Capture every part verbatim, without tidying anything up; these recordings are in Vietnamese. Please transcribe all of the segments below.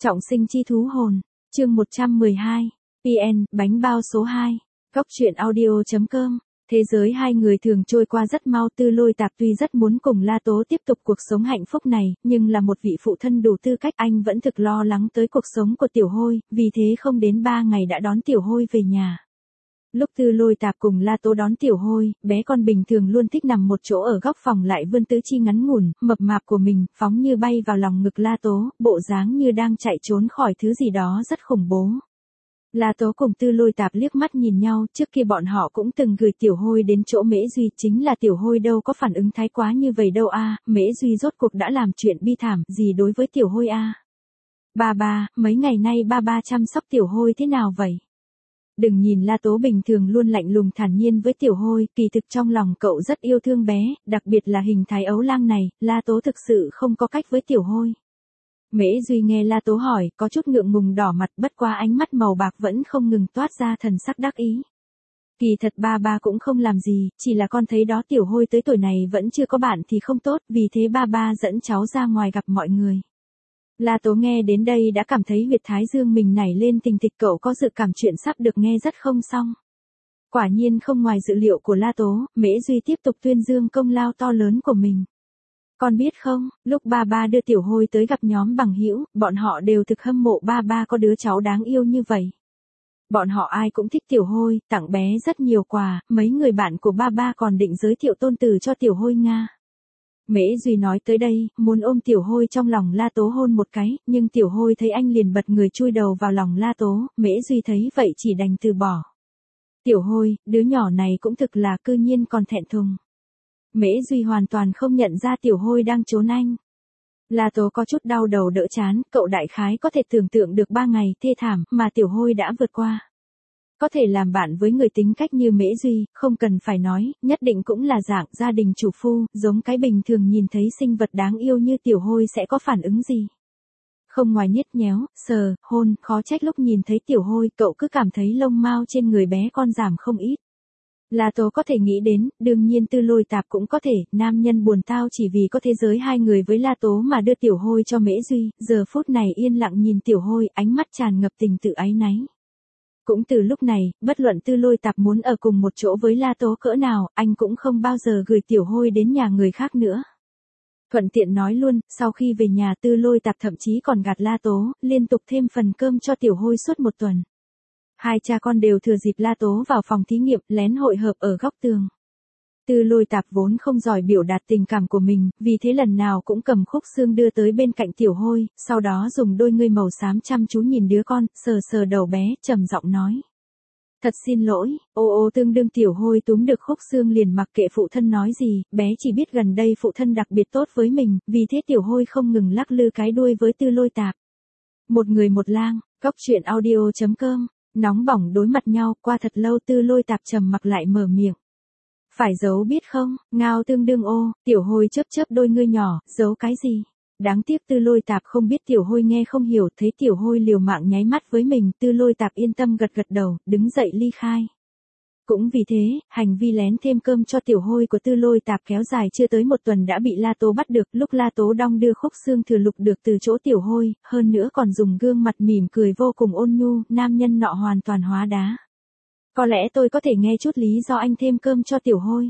Trọng sinh chi thú hồn, chương một trăm mười hai, pê en, bánh bao số hai, Cóc truyện audio chấm com. Thế giới hai người thường trôi qua rất mau. Tư Lôi Tạp tuy rất muốn cùng La Tố tiếp tục cuộc sống hạnh phúc này, nhưng là một vị phụ thân đủ tư cách, anh vẫn thực lo lắng tới cuộc sống của Tiểu Hôi, vì thế không đến ba ngày đã đón Tiểu Hôi về nhà. Lúc Tư Lôi Tạp cùng La Tố đón Tiểu Hôi, bé con bình thường luôn thích nằm một chỗ ở góc phòng lại vươn tứ chi ngắn ngủn, mập mạp của mình, phóng như bay vào lòng ngực La Tố, bộ dáng như đang chạy trốn khỏi thứ gì đó rất khủng bố. La Tố cùng Tư Lôi Tạp liếc mắt nhìn nhau, trước kia bọn họ cũng từng gửi Tiểu Hôi đến chỗ Mễ Duy, chính là Tiểu Hôi đâu có phản ứng thái quá như vậy đâu a, Mễ Duy rốt cuộc đã làm chuyện bi thảm gì đối với Tiểu Hôi a. Ba ba, mấy ngày nay ba ba chăm sóc Tiểu Hôi thế nào vậy? Đừng nhìn La Tố bình thường luôn lạnh lùng thản nhiên với Tiểu Hôi, kỳ thực trong lòng cậu rất yêu thương bé, đặc biệt là hình thái ấu lang này, La Tố thực sự không có cách với Tiểu Hôi. Mễ Duy nghe La Tố hỏi, có chút ngượng ngùng đỏ mặt, bất qua ánh mắt màu bạc vẫn không ngừng toát ra thần sắc đắc ý. Kỳ thật ba ba cũng không làm gì, chỉ là con thấy đó Tiểu Hôi tới tuổi này vẫn chưa có bạn thì không tốt, vì thế ba ba dẫn cháu ra ngoài gặp mọi người. La Tố nghe đến đây đã cảm thấy huyệt thái dương mình nảy lên tình thịch, cậu có dự cảm chuyện sắp được nghe rất không xong. Quả nhiên không ngoài dự liệu của La Tố, Mễ Duy tiếp tục tuyên dương công lao to lớn của mình. Con biết không, lúc ba ba đưa Tiểu Hôi tới gặp nhóm bằng hữu, bọn họ đều thực hâm mộ ba ba có đứa cháu đáng yêu như vậy. Bọn họ ai cũng thích Tiểu Hôi, tặng bé rất nhiều quà, mấy người bạn của ba ba còn định giới thiệu tôn tử cho Tiểu Hôi Nga. Mễ Duy nói tới đây, muốn ôm Tiểu Hôi trong lòng La Tố hôn một cái, nhưng Tiểu Hôi thấy anh liền bật người chui đầu vào lòng La Tố, Mễ Duy thấy vậy chỉ đành từ bỏ. Tiểu Hôi, đứa nhỏ này cũng thực là cư nhiên còn thẹn thùng. Mễ Duy hoàn toàn không nhận ra Tiểu Hôi đang trốn anh. La Tố có chút đau đầu đỡ chán, cậu đại khái có thể tưởng tượng được ba ngày thê thảm mà Tiểu Hôi đã vượt qua. Có thể làm bạn với người tính cách như Mễ Duy, không cần phải nói, nhất định cũng là dạng gia đình chủ phu, giống cái bình thường nhìn thấy sinh vật đáng yêu như Tiểu Hôi sẽ có phản ứng gì. Không ngoài nhếch nhéo, sờ, hôn, khó trách lúc nhìn thấy Tiểu Hôi cậu cứ cảm thấy lông mao trên người bé con giảm không ít. La Tố có thể nghĩ đến, đương nhiên Tư Lôi Tạp cũng có thể, nam nhân buồn tao chỉ vì có thế giới hai người với La Tố mà đưa Tiểu Hôi cho Mễ Duy, giờ phút này yên lặng nhìn Tiểu Hôi, ánh mắt tràn ngập tình tự áy náy. Cũng từ lúc này, bất luận Tư Lôi Tạp muốn ở cùng một chỗ với La Tố cỡ nào, anh cũng không bao giờ gửi Tiểu Hôi đến nhà người khác nữa. Thuận tiện nói luôn, sau khi về nhà Tư Lôi Tạp thậm chí còn gạt La Tố, liên tục thêm phần cơm cho Tiểu Hôi suốt một tuần. Hai cha con đều thừa dịp La Tố vào phòng thí nghiệm, lén hội hợp ở góc tường. Tư Lôi Tạp vốn không giỏi biểu đạt tình cảm của mình, vì thế lần nào cũng cầm khúc xương đưa tới bên cạnh Tiểu Hôi, sau đó dùng đôi ngươi màu xám chăm chú nhìn đứa con, sờ sờ đầu bé, trầm giọng nói. Thật xin lỗi, ô ô tương đương Tiểu Hôi túm được khúc xương liền mặc kệ phụ thân nói gì, bé chỉ biết gần đây phụ thân đặc biệt tốt với mình, vì thế Tiểu Hôi không ngừng lắc lư cái đuôi với Tư Lôi Tạp. Một người một lang, Cóc truyện audio chấm com. Nóng bỏng đối mặt nhau, qua thật lâu Tư Lôi Tạp trầm mặc lại mở miệng. Phải giấu biết không, ngao tương đương ô, Tiểu Hôi chớp chớp đôi ngươi nhỏ, giấu cái gì? Đáng tiếc Tư Lôi Tạp không biết Tiểu Hôi nghe không hiểu, thấy Tiểu Hôi liều mạng nháy mắt với mình, Tư Lôi Tạp yên tâm gật gật đầu, đứng dậy ly khai. Cũng vì thế, hành vi lén thêm cơm cho Tiểu Hôi của Tư Lôi Tạp kéo dài chưa tới một tuần đã bị La Tố bắt được, lúc La Tố đong đưa khúc xương thừa lục được từ chỗ Tiểu Hôi, hơn nữa còn dùng gương mặt mỉm cười vô cùng ôn nhu, nam nhân nọ hoàn toàn hóa đá. Có lẽ tôi có thể nghe chút lý do anh thêm cơm cho Tiểu Hôi.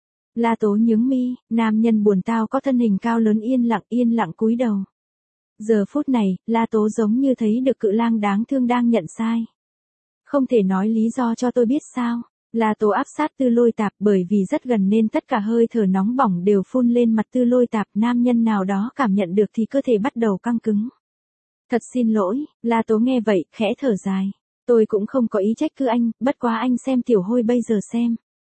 La Tố nhướng mi, nam nhân buồn tao có thân hình cao lớn yên lặng yên lặng cúi đầu. Giờ phút này, La Tố giống như thấy được cự lang đáng thương đang nhận sai. Không thể nói lý do cho tôi biết sao? La Tố áp sát Tư Lôi Tạp, bởi vì rất gần nên tất cả hơi thở nóng bỏng đều phun lên mặt Tư Lôi Tạp, nam nhân nào đó cảm nhận được thì cơ thể bắt đầu căng cứng. Thật xin lỗi, La Tố nghe vậy, khẽ thở dài. Tôi cũng không có ý trách cứ anh, bất quá anh xem Tiểu Hôi bây giờ xem.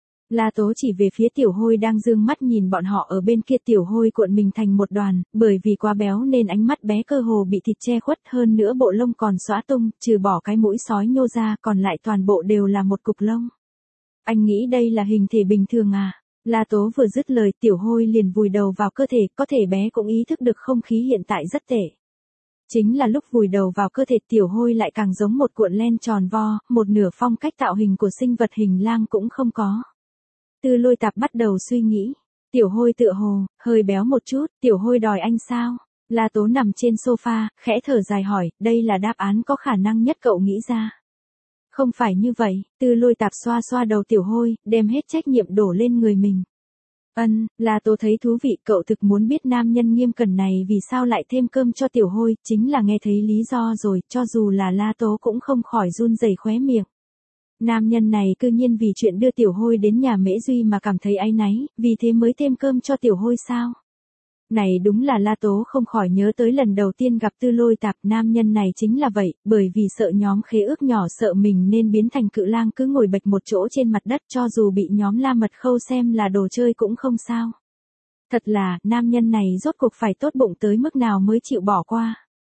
La Tố chỉ về phía Tiểu Hôi đang dương mắt nhìn bọn họ ở bên kia. Tiểu Hôi cuộn mình thành một đoàn, bởi vì quá béo nên ánh mắt bé cơ hồ bị thịt che khuất, hơn nữa bộ lông còn xõa tung, trừ bỏ cái mũi sói nhô ra còn lại toàn bộ đều là một cục lông. Anh nghĩ đây là hình thể bình thường à? La Tố vừa dứt lời Tiểu Hôi liền vùi đầu vào cơ thể, có thể bé cũng ý thức được không khí hiện tại rất tệ. Chính là lúc vùi đầu vào cơ thể Tiểu Hôi lại càng giống một cuộn len tròn vo, một nửa phong cách tạo hình của sinh vật hình lang cũng không có. Tư Lôi Tạp bắt đầu suy nghĩ, Tiểu Hôi tựa hồ, hơi béo một chút, Tiểu Hôi đòi anh sao? La Tố nằm trên sofa, khẽ thở dài hỏi, đây là đáp án có khả năng nhất cậu nghĩ ra. Không phải như vậy, Tư Lôi Tạp xoa xoa đầu Tiểu Hôi, đem hết trách nhiệm đổ lên người mình. Ân, La Tố thấy thú vị, cậu thực muốn biết nam nhân nghiêm cẩn này vì sao lại thêm cơm cho Tiểu Hôi, chính là nghe thấy lý do rồi, cho dù là La Tố cũng không khỏi run rẩy khóe miệng. Nam nhân này cư nhiên vì chuyện đưa Tiểu Hôi đến nhà Mễ Duy mà cảm thấy áy náy, vì thế mới thêm cơm cho Tiểu Hôi sao? Này đúng là La Tố không khỏi nhớ tới lần đầu tiên gặp Tư Lôi Tạp, nam nhân này chính là vậy, bởi vì sợ nhóm khế ước nhỏ sợ mình nên biến thành cự lang cứ ngồi bệt một chỗ trên mặt đất cho dù bị nhóm La Mật Khâu xem là đồ chơi cũng không sao. Thật là, nam nhân này rốt cuộc phải tốt bụng tới mức nào mới chịu bỏ qua.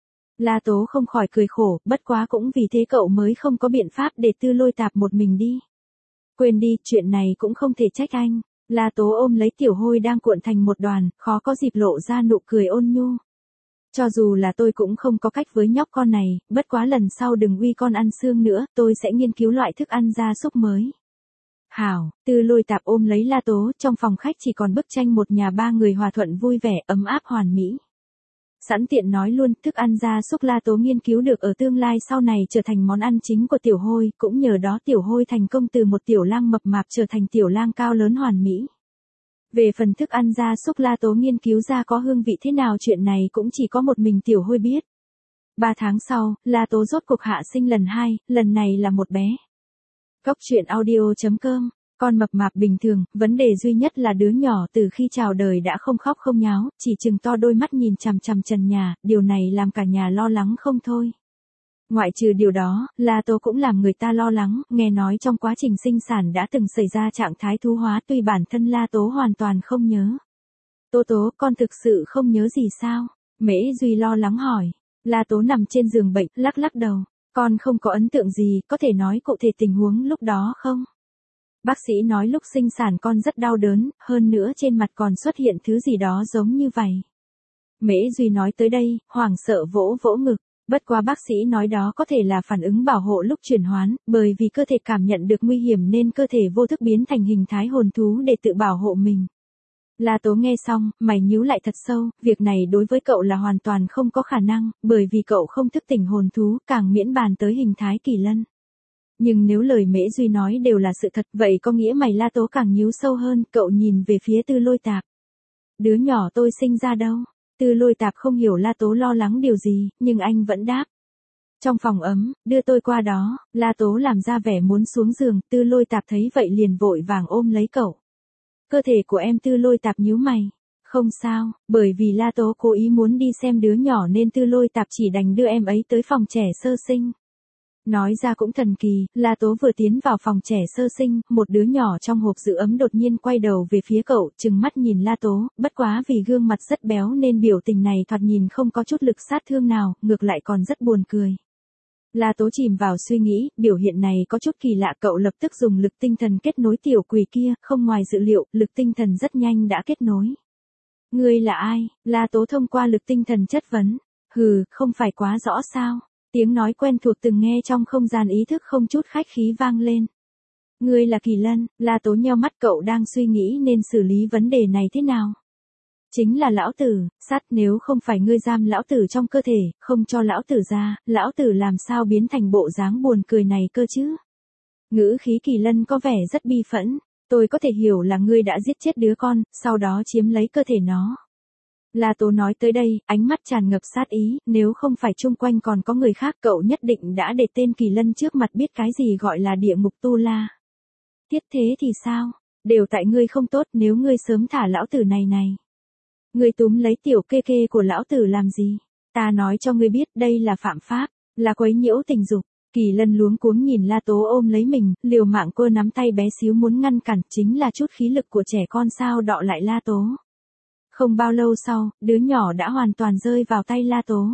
La Tố không khỏi cười khổ, bất quá cũng vì thế cậu mới không có biện pháp để Tư Lôi Tạp một mình đi. Quên đi, chuyện này cũng không thể trách anh. La Tố ôm lấy Tiểu Hôi đang cuộn thành một đoàn, khó có dịp lộ ra nụ cười ôn nhu. Cho dù là tôi cũng không có cách với nhóc con này, bất quá lần sau đừng uy con ăn xương nữa, tôi sẽ nghiên cứu loại thức ăn gia súc mới. Hảo, Tư Lôi Tạp ôm lấy La Tố, trong phòng khách chỉ còn bức tranh một nhà ba người hòa thuận vui vẻ, ấm áp hoàn mỹ. Sẵn tiện nói luôn, thức ăn gia súc La Tố nghiên cứu được ở tương lai sau này trở thành món ăn chính của Tiểu Hôi, cũng nhờ đó Tiểu Hôi thành công từ một tiểu lang mập mạp trở thành tiểu lang cao lớn hoàn mỹ. Về phần thức ăn gia súc La Tố nghiên cứu ra có hương vị thế nào chuyện này cũng chỉ có một mình Tiểu Hôi biết. Ba tháng sau, La Tố rốt cuộc hạ sinh lần hai, lần này là một bé. Cốc truyện audio chấm com. Con mập mạp bình thường, vấn đề duy nhất là đứa nhỏ từ khi chào đời đã không khóc không nháo, chỉ trừng to đôi mắt nhìn chằm chằm trần nhà, điều này làm cả nhà lo lắng không thôi. Ngoại trừ điều đó, La Tố cũng làm người ta lo lắng, nghe nói trong quá trình sinh sản đã từng xảy ra trạng thái thú hóa tuy bản thân La Tố hoàn toàn không nhớ. Tố Tố, con thực sự không nhớ gì sao? Mễ Duy lo lắng hỏi. La Tố nằm trên giường bệnh, lắc lắc đầu. Con không có ấn tượng gì, có thể nói cụ thể tình huống lúc đó không? Bác sĩ nói lúc sinh sản con rất đau đớn, hơn nữa trên mặt còn xuất hiện thứ gì đó giống như vậy. Mễ Duy nói tới đây, hoảng sợ vỗ vỗ ngực. Bất quá bác sĩ nói đó có thể là phản ứng bảo hộ lúc chuyển hoán, bởi vì cơ thể cảm nhận được nguy hiểm nên cơ thể vô thức biến thành hình thái hồn thú để tự bảo hộ mình. La Tố nghe xong, mày nhíu lại thật sâu, việc này đối với cậu là hoàn toàn không có khả năng, bởi vì cậu không thức tỉnh hồn thú, càng miễn bàn tới hình thái kỳ lân. Nhưng nếu lời Mễ Duy nói đều là sự thật, vậy có nghĩa mày La Tố càng nhíu sâu hơn, cậu nhìn về phía Tư Lôi Tạp. Đứa nhỏ tôi sinh ra đâu? Tư Lôi Tạp không hiểu La Tố lo lắng điều gì, nhưng anh vẫn đáp. Trong phòng ấm, đưa tôi qua đó, La Tố làm ra vẻ muốn xuống giường, Tư Lôi Tạp thấy vậy liền vội vàng ôm lấy cậu. Cơ thể của em. Tư Lôi Tạp nhíu mày. Không sao, bởi vì La Tố cố ý muốn đi xem đứa nhỏ nên Tư Lôi Tạp chỉ đành đưa em ấy tới phòng trẻ sơ sinh. Nói ra cũng thần kỳ, La Tố vừa tiến vào phòng trẻ sơ sinh, một đứa nhỏ trong hộp giữ ấm đột nhiên quay đầu về phía cậu, trừng mắt nhìn La Tố, bất quá vì gương mặt rất béo nên biểu tình này thoạt nhìn không có chút lực sát thương nào, ngược lại còn rất buồn cười. La Tố chìm vào suy nghĩ, biểu hiện này có chút kỳ lạ, cậu lập tức dùng lực tinh thần kết nối tiểu quỷ kia, không ngoài dự liệu, lực tinh thần rất nhanh đã kết nối. Ngươi là ai? La Tố thông qua lực tinh thần chất vấn. Hừ, không phải quá rõ sao? Tiếng nói quen thuộc từng nghe trong không gian ý thức không chút khách khí vang lên. Ngươi là Kỳ Lân. La Tố nheo mắt, cậu đang suy nghĩ nên xử lý vấn đề này thế nào. Chính là lão tử, sát, nếu không phải ngươi giam lão tử trong cơ thể, không cho lão tử ra, lão tử làm sao biến thành bộ dáng buồn cười này cơ chứ. Ngữ khí Kỳ Lân có vẻ rất bi phẫn, tôi có thể hiểu là ngươi đã giết chết đứa con, sau đó chiếm lấy cơ thể nó. La Tố nói tới đây, ánh mắt tràn ngập sát ý, nếu không phải chung quanh còn có người khác cậu nhất định đã để tên Kỳ Lân trước mặt biết cái gì gọi là địa ngục tu la. Thiết thế thì sao? Đều tại ngươi không tốt, nếu ngươi sớm thả lão tử này này. Ngươi túm lấy tiểu kê kê của lão tử làm gì? Ta nói cho ngươi biết đây là phạm pháp, là quấy nhiễu tình dục. Kỳ Lân luống cuống nhìn La Tố ôm lấy mình, liều mạng cô nắm tay bé xíu muốn ngăn cản, chính là chút khí lực của trẻ con sao đọ lại La Tố. Không bao lâu sau, đứa nhỏ đã hoàn toàn rơi vào tay La Tố.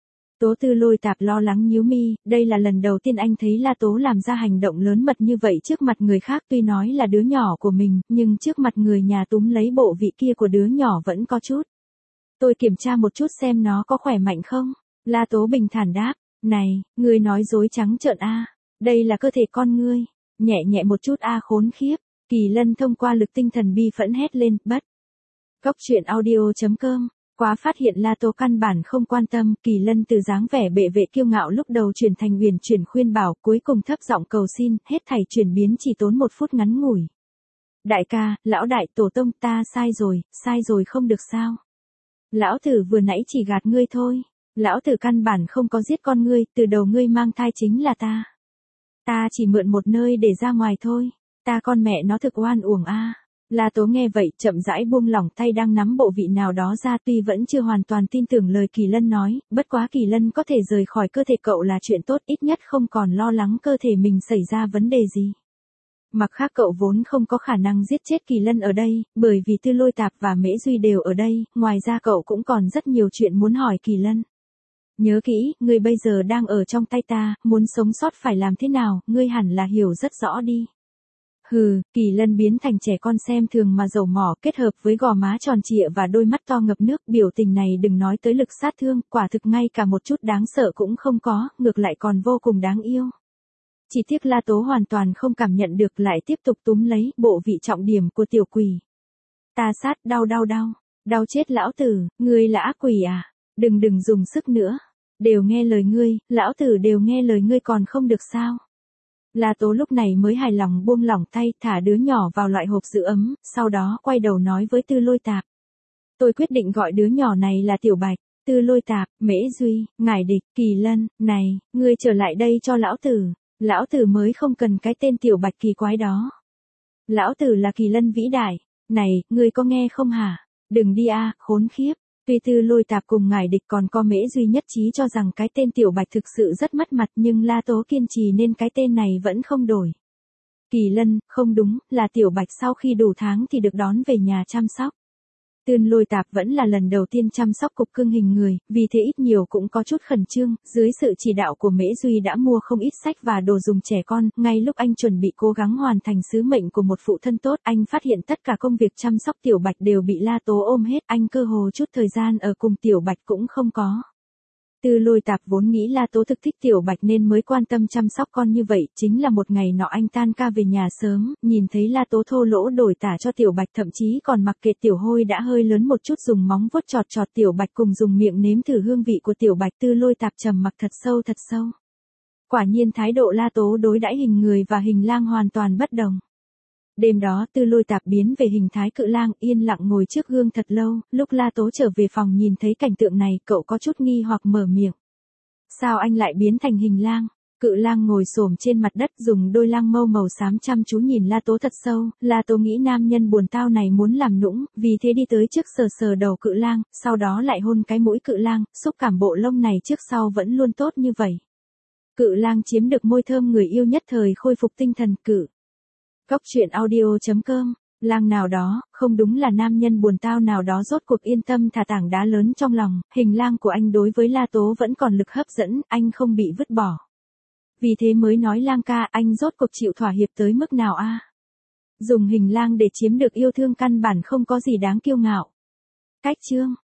Tố Tư Lôi Tạp lo lắng nhíu mi, đây là lần đầu tiên anh thấy La Tố làm ra hành động lớn mật như vậy trước mặt người khác, tuy nói là đứa nhỏ của mình, nhưng trước mặt người nhà túm lấy bộ vị kia của đứa nhỏ vẫn có chút. Tôi kiểm tra một chút xem nó có khỏe mạnh không? La Tố bình thản đáp, này, ngươi nói dối trắng trợn a, đây là cơ thể con ngươi, nhẹ nhẹ một chút a khốn khiếp. Kỳ Lân thông qua lực tinh thần bi phẫn hét lên, bất. Cốc truyện audio chấm com quá phát hiện La Tố căn bản không quan tâm, Kỳ Lân từ dáng vẻ bệ vệ kiêu ngạo lúc đầu chuyển thành uyển chuyển khuyên bảo, cuối cùng thấp giọng cầu xin, hết thảy chuyển biến chỉ tốn một phút ngắn ngủi. Đại ca, lão đại, tổ tông, ta sai rồi, sai rồi không được sao. Lão tử vừa nãy chỉ gạt ngươi thôi. Lão tử căn bản không có giết con ngươi, từ đầu ngươi mang thai chính là ta. Ta chỉ mượn một nơi để ra ngoài thôi. Ta con mẹ nó thực oan uổng a. À. La Tố nghe vậy, chậm rãi buông lỏng tay đang nắm bộ vị nào đó ra, tuy vẫn chưa hoàn toàn tin tưởng lời Kỳ Lân nói, bất quá Kỳ Lân có thể rời khỏi cơ thể cậu là chuyện tốt, ít nhất không còn lo lắng cơ thể mình xảy ra vấn đề gì. Mặt khác cậu vốn không có khả năng giết chết Kỳ Lân ở đây, bởi vì Tư Lôi Tạp và Mễ Duy đều ở đây, ngoài ra cậu cũng còn rất nhiều chuyện muốn hỏi Kỳ Lân. Nhớ kỹ, ngươi bây giờ đang ở trong tay ta, muốn sống sót phải làm thế nào, ngươi hẳn là hiểu rất rõ đi. Hừ, Kỳ Lân biến thành trẻ con xem thường mà dầu mỏ, kết hợp với gò má tròn trịa và đôi mắt to ngập nước, biểu tình này đừng nói tới lực sát thương, quả thực ngay cả một chút đáng sợ cũng không có, ngược lại còn vô cùng đáng yêu. Chỉ tiếc La Tố hoàn toàn không cảm nhận được, lại tiếp tục túm lấy bộ vị trọng điểm của tiểu quỷ. Ta sát, đau đau đau, đau chết lão tử, ngươi là ác quỷ à, đừng đừng dùng sức nữa, đều nghe lời ngươi, lão tử đều nghe lời ngươi còn không được sao. La Tố lúc này mới hài lòng buông lỏng tay, thả đứa nhỏ vào loại hộp giữ ấm, sau đó quay đầu nói với Tư Lôi Tạp. Tôi quyết định gọi đứa nhỏ này là Tiểu Bạch. Tư Lôi Tạp, Mễ Duy, Ngải Địch, Kỳ Lân, này, ngươi trở lại đây cho lão tử. Lão tử mới không cần cái tên Tiểu Bạch kỳ quái đó. Lão tử là Kỳ Lân vĩ đại. Này, ngươi có nghe không hả? Đừng đi a, khốn khiếp. Tuy Tư Lôi Tạp cùng Ngải Địch còn có Mễ Duy nhất trí cho rằng cái tên Tiểu Bạch thực sự rất mất mặt, nhưng La Tố kiên trì nên cái tên này vẫn không đổi. Kỳ Lân, không đúng, là Tiểu Bạch sau khi đủ tháng thì được đón về nhà chăm sóc. Tư Lôi Tạp vẫn là lần đầu tiên chăm sóc cục cưng hình người, vì thế ít nhiều cũng có chút khẩn trương, dưới sự chỉ đạo của Mễ Duy đã mua không ít sách và đồ dùng trẻ con, ngay lúc anh chuẩn bị cố gắng hoàn thành sứ mệnh của một phụ thân tốt, anh phát hiện tất cả công việc chăm sóc Tiểu Bạch đều bị La Tố ôm hết, anh cơ hồ chút thời gian ở cùng Tiểu Bạch cũng không có. Tư Lôi Tạp vốn nghĩ La Tố thực thích Tiểu Bạch nên mới quan tâm chăm sóc con như vậy, chính là một ngày nọ anh tan ca về nhà sớm, nhìn thấy La Tố thô lỗ đổi tả cho Tiểu Bạch, thậm chí còn mặc kệ Tiểu Hôi đã hơi lớn một chút dùng móng vuốt chọt chọt Tiểu Bạch cùng dùng miệng nếm thử hương vị của Tiểu Bạch. Tư Lôi Tạp trầm mặc thật sâu thật sâu. Quả nhiên thái độ La Tố đối đãi hình người và hình lang hoàn toàn bất đồng. Đêm đó Tư Lôi Tạp biến về hình thái cự lang, yên lặng ngồi trước gương thật lâu, lúc La Tố trở về phòng nhìn thấy cảnh tượng này, cậu có chút nghi hoặc mở miệng. Sao anh lại biến thành hình lang? Cự lang ngồi xổm trên mặt đất dùng đôi lang mâu màu xám chăm chú nhìn La Tố thật sâu, La Tố nghĩ nam nhân buồn tao này muốn làm nũng, vì thế đi tới trước sờ sờ đầu cự lang, sau đó lại hôn cái mũi cự lang, xúc cảm bộ lông này trước sau vẫn luôn tốt như vậy. Cự lang chiếm được môi thơm người yêu nhất thời khôi phục tinh thần. Cự Góc truyện audio chấm com, lang nào đó, không đúng là nam nhân buồn tao nào đó rốt cuộc yên tâm thả tảng đá lớn trong lòng, hình lang của anh đối với La Tố vẫn còn lực hấp dẫn, anh không bị vứt bỏ. Vì thế mới nói lang ca, anh rốt cuộc chịu thỏa hiệp tới mức nào a? À? Dùng hình lang để chiếm được yêu thương căn bản không có gì đáng kiêu ngạo. Cách chương